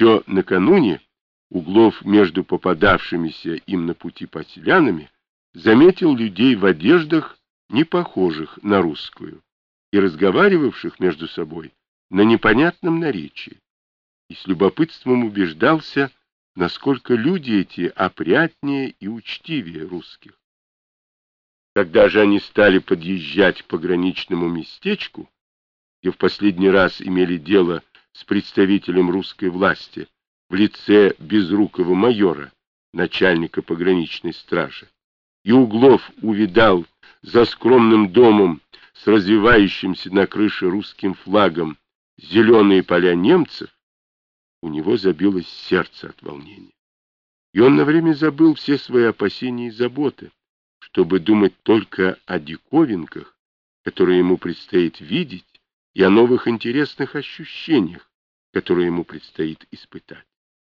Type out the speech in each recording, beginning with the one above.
Еще накануне Углов между попадавшимися им на пути поселянами заметил людей в одеждах, не похожих на русскую, и разговаривавших между собой на непонятном наречии, и с любопытством убеждался, насколько люди эти опрятнее и учтивее русских. Когда же они стали подъезжать к пограничному местечку, где в последний раз имели дело с представителем русской власти в лице безрукого майора, начальника пограничной стражи, и Углов увидал за скромным домом с развивающимся на крыше русским флагом зеленые поля немцев, у него забилось сердце от волнения. И он на время забыл все свои опасения и заботы, чтобы думать только о диковинках, которые ему предстоит видеть, и о новых интересных ощущениях, которые ему предстоит испытать.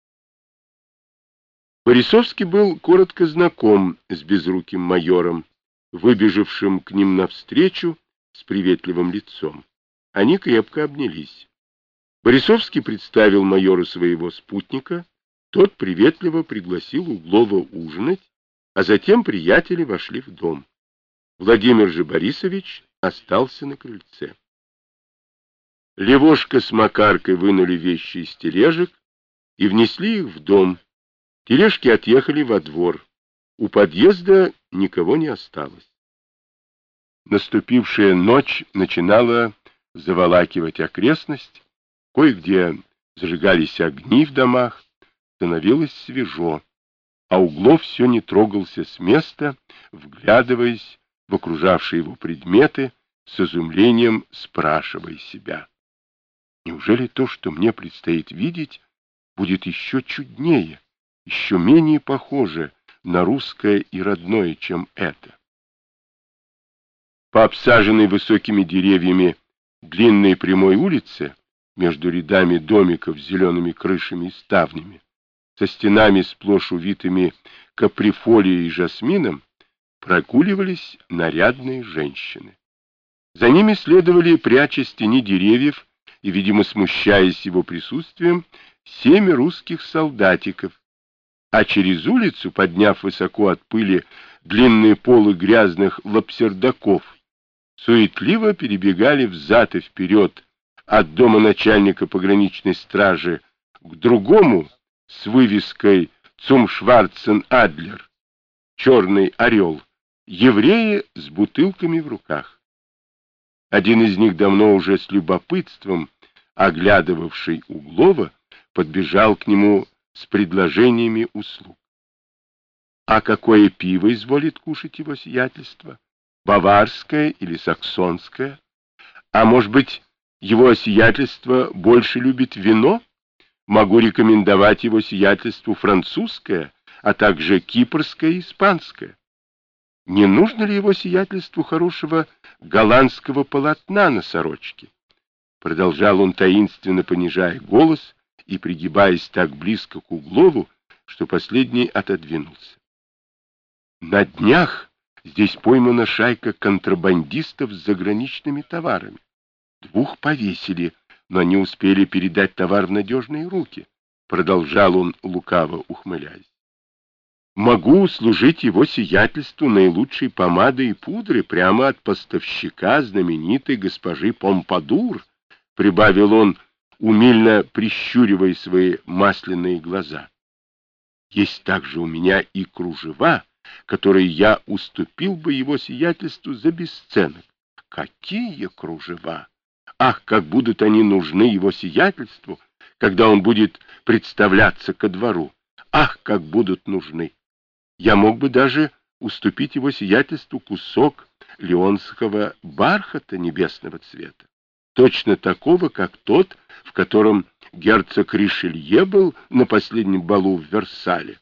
Борисовский был коротко знаком с безруким майором, выбежавшим к ним навстречу с приветливым лицом. Они крепко обнялись. Борисовский представил майору своего спутника, тот приветливо пригласил Углова ужинать, а затем приятели вошли в дом. Владимир же Борисович остался на крыльце. Левошка с Макаркой вынули вещи из тележек и внесли их в дом. Тележки отъехали во двор. У подъезда никого не осталось. Наступившая ночь начинала заволакивать окрестность. Кое-где зажигались огни в домах. Становилось свежо, а Углов все не трогался с места, вглядываясь в окружавшие его предметы, с изумлением спрашивая себя: неужели то, что мне предстоит видеть, будет еще чуднее, еще менее похоже на русское и родное, чем это? По обсаженной высокими деревьями длинной прямой улице, между рядами домиков с зелеными крышами и ставнями, со стенами сплошь увитыми каприфолией и жасмином, прогуливались нарядные женщины. За ними следовали, прячась в тени деревьев и, видимо, смущаясь его присутствием, 7 русских солдатиков, а через улицу, подняв высоко от пыли длинные полы грязных лапсердаков, суетливо перебегали взад и вперед от дома начальника пограничной стражи к другому с вывеской «Цум Шварцен Адлер», «Черный орел», евреи с бутылками в руках. Один из них, давно уже с любопытством оглядывавший Углова, подбежал к нему с предложениями услуг. А какое пиво изволит кушать его сиятельство? Баварское или саксонское? А может быть, его сиятельство больше любит вино? Могу рекомендовать его сиятельству французское, а также кипрское и испанское. Не нужно ли его сиятельству хорошего голландского полотна на сорочке? Продолжал он, таинственно понижая голос и пригибаясь так близко к Углову, что последний отодвинулся. На днях здесь поймана шайка контрабандистов с заграничными товарами. 2 повесили, но они успели передать товар в надежные руки. Продолжал он, лукаво ухмыляясь. Могу служить его сиятельству наилучшей помадой и пудры прямо от поставщика знаменитой госпожи Помпадур, прибавил он, умильно прищуривая свои масляные глаза. Есть также у меня и кружева, которые я уступил бы его сиятельству за бесценок. Какие кружева! Ах, как будут они нужны его сиятельству, когда он будет представляться ко двору! Ах, как будут нужны! Я мог бы даже уступить его сиятельству кусок леонского бархата небесного цвета, точно такого, как тот, в котором герцог Ришелье был на последнем балу в Версале.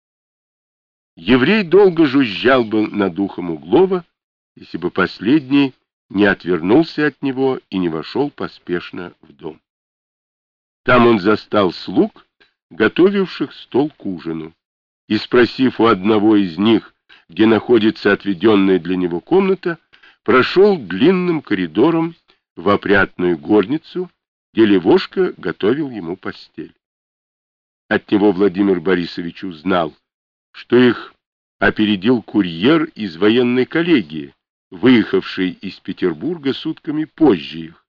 Еврей долго жужжал бы над ухом Углова, если бы последний не отвернулся от него и не вошел поспешно в дом. Там он застал слуг, готовивших стол к ужину, и, спросив у одного из них, где находится отведенная для него комната, прошел длинным коридором в опрятную горницу, где Левошка готовил ему постель. От него Владимир Борисович узнал, что их опередил курьер из военной коллегии, выехавший из Петербурга сутками позже их.